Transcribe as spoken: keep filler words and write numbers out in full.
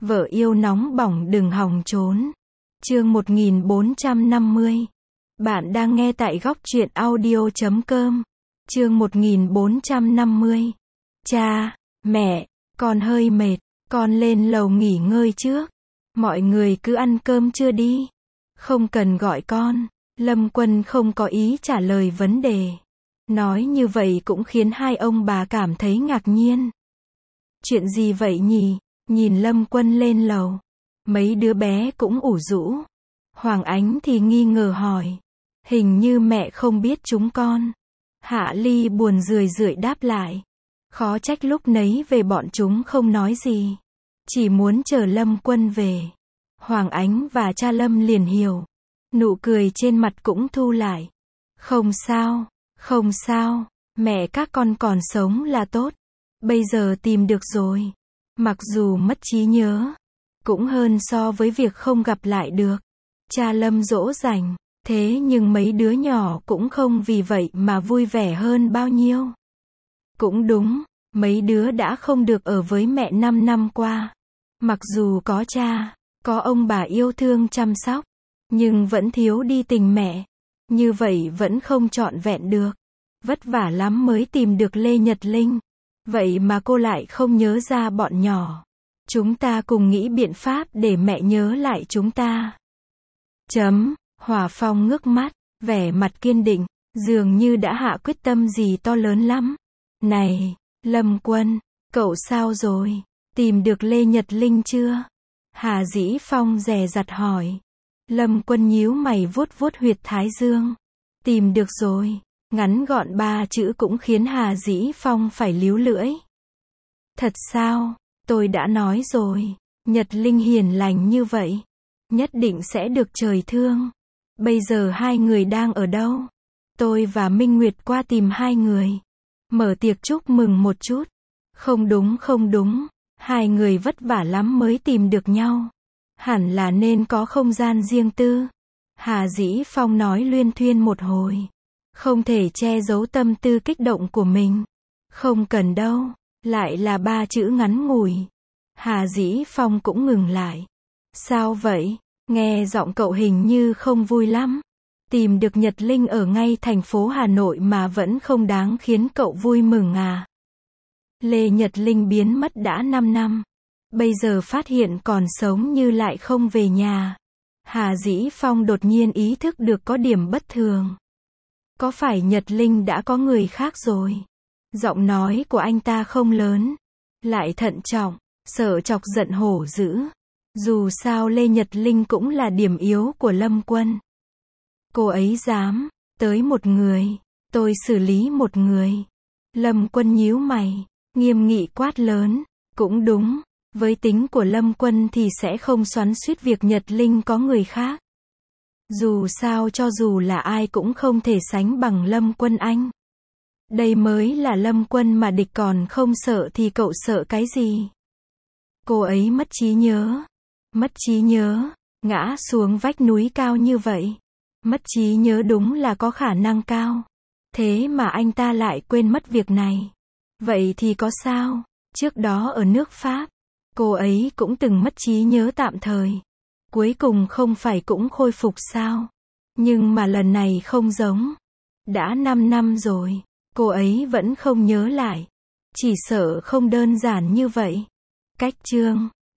Vợ yêu nóng bỏng đừng hòng trốn. Chương một nghìn bốn trăm năm mươi. Bạn đang nghe tại góc truyện audio chấm com. Chương một nghìn bốn trăm năm mươi. Cha, mẹ, con hơi mệt, con lên lầu nghỉ ngơi trước. Mọi người cứ ăn cơm chưa đi. Không cần gọi con. Lâm Quân không có ý trả lời vấn đề. Nói như vậy cũng khiến hai ông bà cảm thấy ngạc nhiên. Chuyện gì vậy nhỉ? Nhìn Lâm Quân lên lầu. Mấy đứa bé cũng ủ rũ. Hoàng Ánh thì nghi ngờ hỏi. Hình như mẹ không biết chúng con. Hạ Ly buồn rười rượi đáp lại. Khó trách lúc nấy về bọn chúng không nói gì. Chỉ muốn chờ Lâm Quân về. Hoàng Ánh và cha Lâm liền hiểu. Nụ cười trên mặt cũng thu lại. Không sao, không sao, mẹ các con còn sống là tốt. Bây giờ tìm được rồi. Mặc dù mất trí nhớ, cũng hơn so với việc không gặp lại được. Cha Lâm dỗ dành, thế nhưng mấy đứa nhỏ cũng không vì vậy mà vui vẻ hơn bao nhiêu. Cũng đúng, mấy đứa đã không được ở với mẹ năm năm qua. Mặc dù có cha, có ông bà yêu thương chăm sóc, nhưng vẫn thiếu đi tình mẹ. Như vậy vẫn không trọn vẹn được. Vất vả lắm mới tìm được Lê Nhật Linh. Vậy mà cô lại không nhớ ra bọn nhỏ. Chúng ta cùng nghĩ biện pháp để mẹ nhớ lại chúng ta. Chấm, Hòa Phong ngước mắt, vẻ mặt kiên định, dường như đã hạ quyết tâm gì to lớn lắm. Này, Lâm Quân, cậu sao rồi? Tìm được Lê Nhật Linh chưa? Hà Dĩ Phong dè dặt hỏi. Lâm Quân nhíu mày vuốt vuốt huyệt thái dương. Tìm được rồi. Ngắn gọn ba chữ cũng khiến Hà Dĩ Phong phải líu lưỡi. Thật sao? Tôi đã nói rồi. Nhật Linh hiền lành như vậy. Nhất định sẽ được trời thương. Bây giờ hai người đang ở đâu? Tôi và Minh Nguyệt qua tìm hai người. Mở tiệc chúc mừng một chút. Không đúng không đúng. Hai người vất vả lắm mới tìm được nhau. Hẳn là nên có không gian riêng tư. Hà Dĩ Phong nói luyên thuyên một hồi. Không thể che giấu tâm tư kích động của mình. Không cần đâu. Lại là ba chữ ngắn ngủi. Hà Dĩ Phong cũng ngừng lại. Sao vậy? Nghe giọng cậu hình như không vui lắm. Tìm được Nhật Linh ở ngay thành phố Hà Nội mà vẫn không đáng khiến cậu vui mừng à? Lê Nhật Linh biến mất đã năm năm. Bây giờ phát hiện còn sống như lại không về nhà. Hà Dĩ Phong đột nhiên ý thức được có điểm bất thường. Có phải Nhật Linh đã có người khác rồi? Giọng nói của anh ta không lớn, lại thận trọng, sợ chọc giận hổ dữ. Dù sao Lê Nhật Linh cũng là điểm yếu của Lâm Quân. Cô ấy dám tới một người, tôi xử lý một người. Lâm Quân nhíu mày, nghiêm nghị quát lớn. Cũng đúng, với tính của Lâm Quân thì sẽ không xoắn xuýt việc Nhật Linh có người khác. Dù sao cho dù là ai cũng không thể sánh bằng Lâm Quân anh. Đây mới là Lâm Quân mà địch còn không sợ thì cậu sợ cái gì? Cô ấy mất trí nhớ. Mất trí nhớ, ngã xuống vách núi cao như vậy. Mất trí nhớ đúng là có khả năng cao. Thế mà anh ta lại quên mất việc này. Vậy thì có sao? Trước đó ở nước Pháp, cô ấy cũng từng mất trí nhớ tạm thời. Cuối cùng không phải cũng khôi phục sao? Nhưng mà lần này không giống. Đã năm năm rồi, cô ấy vẫn không nhớ lại. Chỉ sợ không đơn giản như vậy. Cách chương